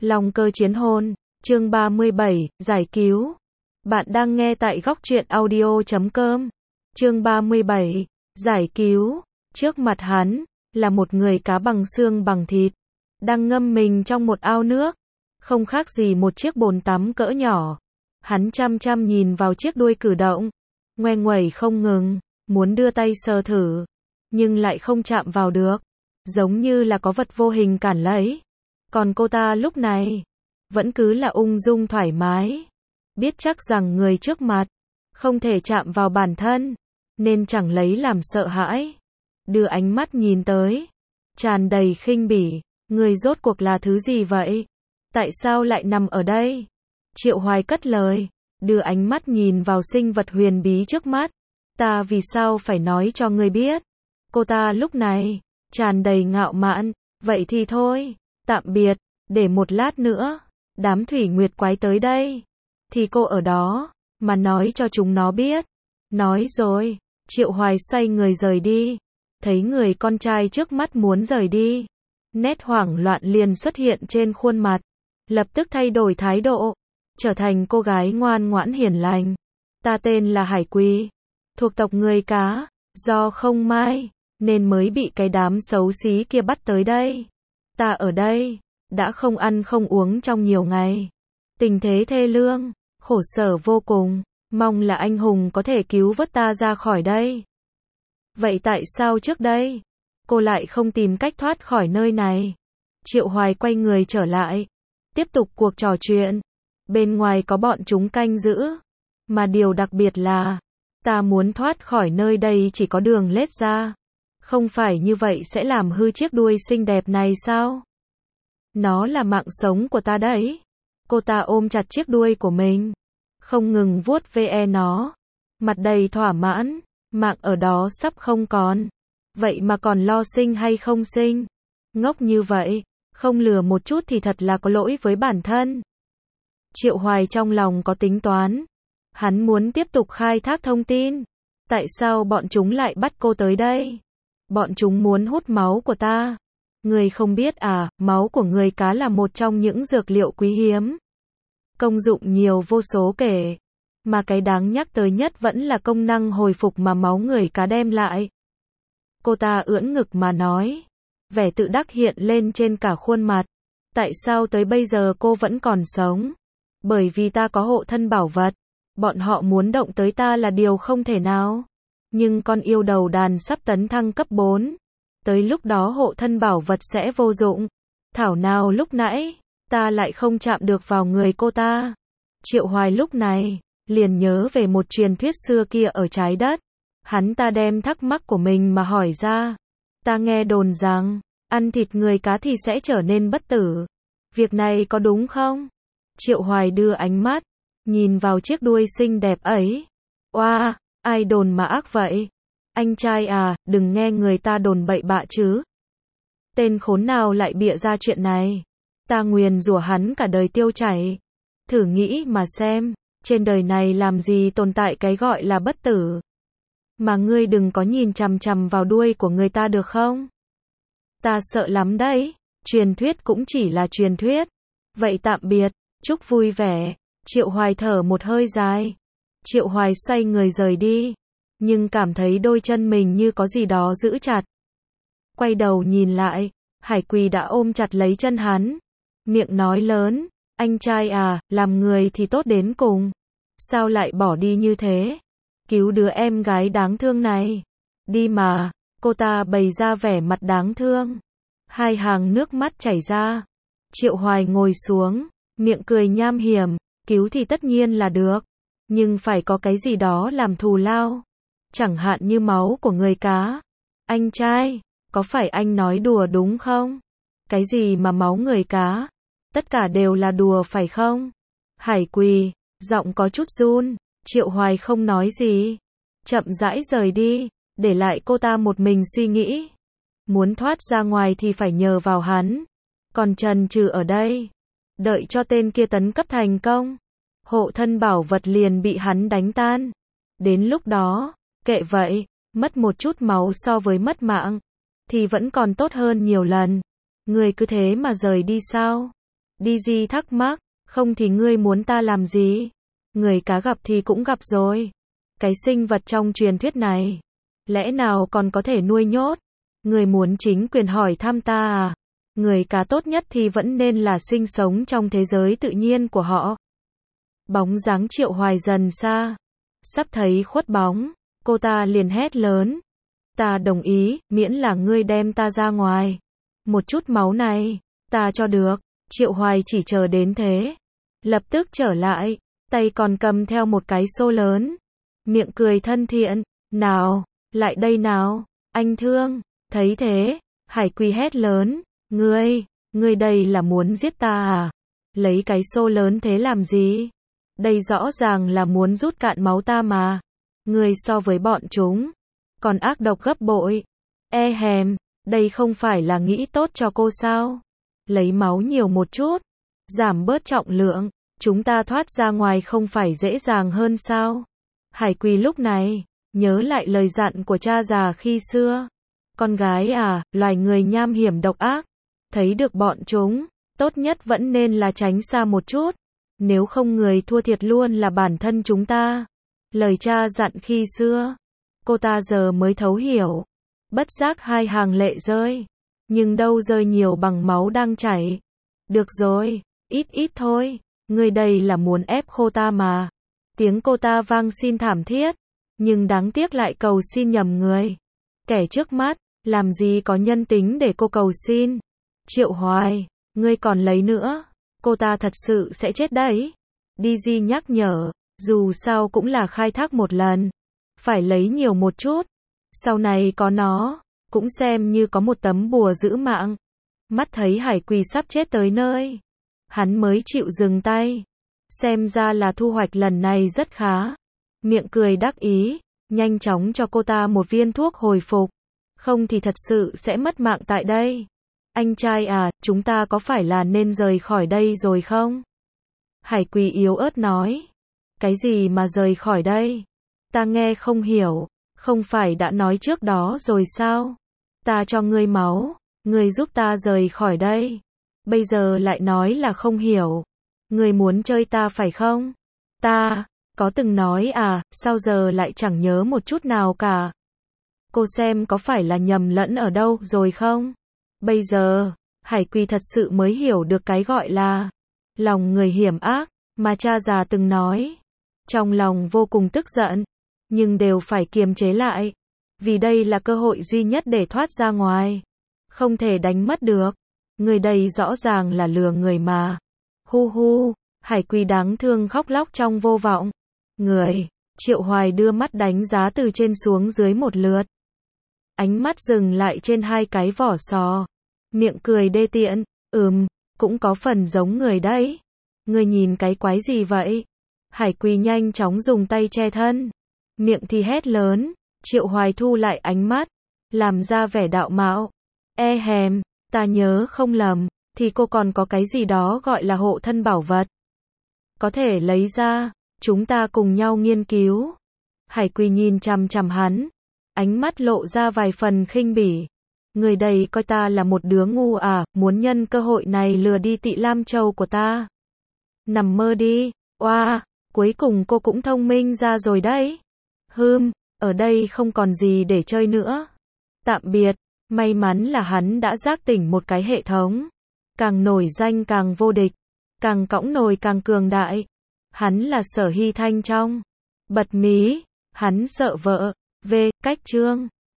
Long cơ chiến hôn, chương 37, giải cứu. Bạn đang nghe tại góc truyện audio.com. Chương 37, giải cứu. Trước mặt hắn, là một người cá bằng xương bằng thịt, đang ngâm mình trong một ao nước, không khác gì một chiếc bồn tắm cỡ nhỏ. Hắn chăm chăm nhìn vào chiếc đuôi cử động, ngoe nguẩy không ngừng, muốn đưa tay sờ thử, nhưng lại không chạm vào được, giống như là có vật vô hình cản lấy. Còn cô ta lúc này, vẫn cứ là ung dung thoải mái, biết chắc rằng người trước mặt, không thể chạm vào bản thân, nên chẳng lấy làm sợ hãi. Đưa ánh mắt nhìn tới, tràn đầy khinh bỉ, người rốt cuộc là thứ gì vậy? Tại sao lại nằm ở đây? Triệu Hoài cất lời, đưa ánh mắt nhìn vào sinh vật huyền bí trước mắt. Ta vì sao phải nói cho ngươi biết? Cô ta lúc này, tràn đầy ngạo mạn, vậy thì thôi, tạm biệt, để một lát nữa, đám thủy nguyệt quái tới đây, thì cô ở đó, mà nói cho chúng nó biết. Nói rồi, Triệu Hoài xoay người rời đi, thấy người con trai trước mắt muốn rời đi, nét hoảng loạn liền xuất hiện trên khuôn mặt, lập tức thay đổi thái độ, trở thành cô gái ngoan ngoãn hiền lành. Ta tên là Hải Quỳ, thuộc tộc người cá, do không may, nên mới bị cái đám xấu xí kia bắt tới đây. Ta ở đây, đã không ăn không uống trong nhiều ngày. Tình thế thê lương, khổ sở vô cùng, mong là anh hùng có thể cứu vớt ta ra khỏi đây. Vậy tại sao trước đây, cô lại không tìm cách thoát khỏi nơi này? Triệu Hoài quay người trở lại, tiếp tục cuộc trò chuyện. Bên ngoài có bọn chúng canh giữ, mà điều đặc biệt là, ta muốn thoát khỏi nơi đây chỉ có đường lết ra. Không phải như vậy sẽ làm hư chiếc đuôi xinh đẹp này sao? Nó là mạng sống của ta đấy. Cô ta ôm chặt chiếc đuôi của mình, không ngừng vuốt ve nó, mặt đầy thỏa mãn. Mạng ở đó sắp không còn, vậy mà còn lo sinh hay không sinh. Ngốc như vậy, không lừa một chút thì thật là có lỗi với bản thân. Triệu Hoài trong lòng có tính toán, hắn muốn tiếp tục khai thác thông tin. Tại sao bọn chúng lại bắt cô tới đây? Bọn chúng muốn hút máu của ta. Người không biết à, máu của người cá là một trong những dược liệu quý hiếm, công dụng nhiều vô số kể, mà cái đáng nhắc tới nhất vẫn là công năng hồi phục mà máu người cá đem lại. Cô ta ưỡn ngực mà nói, vẻ tự đắc hiện lên trên cả khuôn mặt. Tại sao tới bây giờ cô vẫn còn sống? Bởi vì ta có hộ thân bảo vật, bọn họ muốn động tới ta là điều không thể nào. Nhưng con yêu đầu đàn sắp tấn thăng cấp 4, tới lúc đó hộ thân bảo vật sẽ vô dụng. Thảo nào lúc nãy, ta lại không chạm được vào người cô ta. Triệu Hoài lúc này, liền nhớ về một truyền thuyết xưa kia ở trái đất. Hắn ta đem thắc mắc của mình mà hỏi ra. Ta nghe đồn rằng, ăn thịt người cá thì sẽ trở nên bất tử. Việc này có đúng không? Triệu Hoài đưa ánh mắt, nhìn vào chiếc đuôi xinh đẹp ấy. Oa, ai đồn mà ác vậy? Anh trai à, đừng nghe người ta đồn bậy bạ chứ. Tên khốn nào lại bịa ra chuyện này? Ta nguyền rủa hắn cả đời tiêu chảy. Thử nghĩ mà xem, trên đời này làm gì tồn tại cái gọi là bất tử. Mà ngươi đừng có nhìn chằm chằm vào đuôi của người ta được không? Ta sợ lắm đấy, truyền thuyết cũng chỉ là truyền thuyết. Vậy tạm biệt, chúc vui vẻ. Triệu Hoài thở một hơi dài. Triệu Hoài xoay người rời đi, nhưng cảm thấy đôi chân mình như có gì đó giữ chặt. Quay đầu nhìn lại, Hải Quỳ đã ôm chặt lấy chân hắn, miệng nói lớn, anh trai à, làm người thì tốt đến cùng, sao lại bỏ đi như thế? Cứu đứa em gái đáng thương này, đi mà. Cô ta bày ra vẻ mặt đáng thương, hai hàng nước mắt chảy ra. Triệu Hoài ngồi xuống, miệng cười nham hiểm, cứu thì tất nhiên là được, nhưng phải có cái gì đó làm thù lao, chẳng hạn như máu của người cá. Anh trai, có phải anh nói đùa đúng không? Cái gì mà máu người cá? Tất cả đều là đùa phải không? Hải Quỳ, giọng có chút run. Triệu Hoài không nói gì, chậm rãi rời đi, để lại cô ta một mình suy nghĩ. Muốn thoát ra ngoài thì phải nhờ vào hắn, còn chần chừ ở đây, đợi cho tên kia tấn cấp thành công, hộ thân bảo vật liền bị hắn đánh tan. Đến lúc đó, kệ vậy, mất một chút máu so với mất mạng, thì vẫn còn tốt hơn nhiều lần. Người cứ thế mà rời đi sao? DG thắc mắc, không thì ngươi muốn ta làm gì? Người cá gặp thì cũng gặp rồi. Cái sinh vật trong truyền thuyết này, lẽ nào còn có thể nuôi nhốt? Người muốn chính quyền hỏi thăm ta à? Người cá tốt nhất thì vẫn nên là sinh sống trong thế giới tự nhiên của họ. Bóng dáng Triệu Hoài dần xa. Sắp thấy khuất bóng, cô ta liền hét lớn. Ta đồng ý, miễn là ngươi đem ta ra ngoài. Một chút máu này, ta cho được. Triệu Hoài chỉ chờ đến thế. Lập tức trở lại, tay còn cầm theo một cái xô lớn. Miệng cười thân thiện, nào, lại đây nào, anh Thương. Thấy thế, Hải Quy hét lớn, ngươi đây là muốn giết ta à? Lấy cái xô lớn thế làm gì? Đây rõ ràng là muốn rút cạn máu ta mà. Ngươi so với bọn chúng, còn ác độc gấp bội. E hèm, đây không phải là nghĩ tốt cho cô sao? Lấy máu nhiều một chút, giảm bớt trọng lượng, chúng ta thoát ra ngoài không phải dễ dàng hơn sao? Hải Quy lúc này, nhớ lại lời dặn của cha già khi xưa. Con gái à, loài người nham hiểm độc ác. Thấy được bọn chúng, tốt nhất vẫn nên là tránh xa một chút. Nếu không người thua thiệt luôn là bản thân chúng ta. Lời cha dặn khi xưa, cô ta giờ mới thấu hiểu. Bất giác hai hàng lệ rơi. Nhưng đâu rơi nhiều bằng máu đang chảy. Được rồi, ít ít thôi. Người đây là muốn ép khô ta mà. Tiếng cô ta vang xin thảm thiết. Nhưng đáng tiếc lại cầu xin nhầm người. Kẻ trước mắt, làm gì có nhân tính để cô cầu xin. Triệu Hoài, ngươi còn lấy nữa, cô ta thật sự sẽ chết đấy. DG nhắc nhở, dù sao cũng là khai thác một lần. Phải lấy nhiều một chút. Sau này có nó, cũng xem như có một tấm bùa giữ mạng. Mắt thấy Hải Quy sắp chết tới nơi. Hắn mới chịu dừng tay. Xem ra là thu hoạch lần này rất khá. Miệng cười đắc ý, nhanh chóng cho cô ta một viên thuốc hồi phục. Không thì thật sự sẽ mất mạng tại đây. Anh trai à, chúng ta có phải là nên rời khỏi đây rồi không? Hải Quy yếu ớt nói. Cái gì mà rời khỏi đây? Ta nghe không hiểu. Không phải đã nói trước đó rồi sao? Ta cho ngươi máu, ngươi giúp ta rời khỏi đây. Bây giờ lại nói là không hiểu. Ngươi muốn chơi ta phải không? Ta, có từng nói à, sao giờ lại chẳng nhớ một chút nào cả? Cô xem có phải là nhầm lẫn ở đâu rồi không? Bây giờ, Hải Quy thật sự mới hiểu được cái gọi là lòng người hiểm ác, mà cha già từng nói. Trong lòng vô cùng tức giận, nhưng đều phải kiềm chế lại. Vì đây là cơ hội duy nhất để thoát ra ngoài. Không thể đánh mất được. Người đây rõ ràng là lừa người mà. Hu hu, Hải Quy đáng thương khóc lóc trong vô vọng. Người, Triệu Hoài đưa mắt đánh giá từ trên xuống dưới một lượt. Ánh mắt dừng lại trên hai cái vỏ sò. Miệng cười đê tiện, cũng có phần giống người đấy. Người nhìn cái quái gì vậy? Hải Quy nhanh chóng dùng tay che thân. Miệng thì hét lớn. Triệu Hoài thu lại ánh mắt, làm ra vẻ đạo mạo. E hèm, ta nhớ không lầm, thì cô còn có cái gì đó gọi là hộ thân bảo vật. Có thể lấy ra, chúng ta cùng nhau nghiên cứu. Hải Quy nhìn chằm chằm hắn, ánh mắt lộ ra vài phần khinh bỉ. Người đây coi ta là một đứa ngu à, muốn nhân cơ hội này lừa đi Tị Lam Châu của ta. Nằm mơ đi, oa, cuối cùng cô cũng thông minh ra rồi đấy. Ở đây không còn gì để chơi nữa. Tạm biệt, may mắn là hắn đã giác tỉnh một cái hệ thống. Càng nổi danh càng vô địch, càng cõng nồi càng cường đại. Hắn là Sở Hy Thanh trong Bật Mí, hắn sợ vợ, cách chương.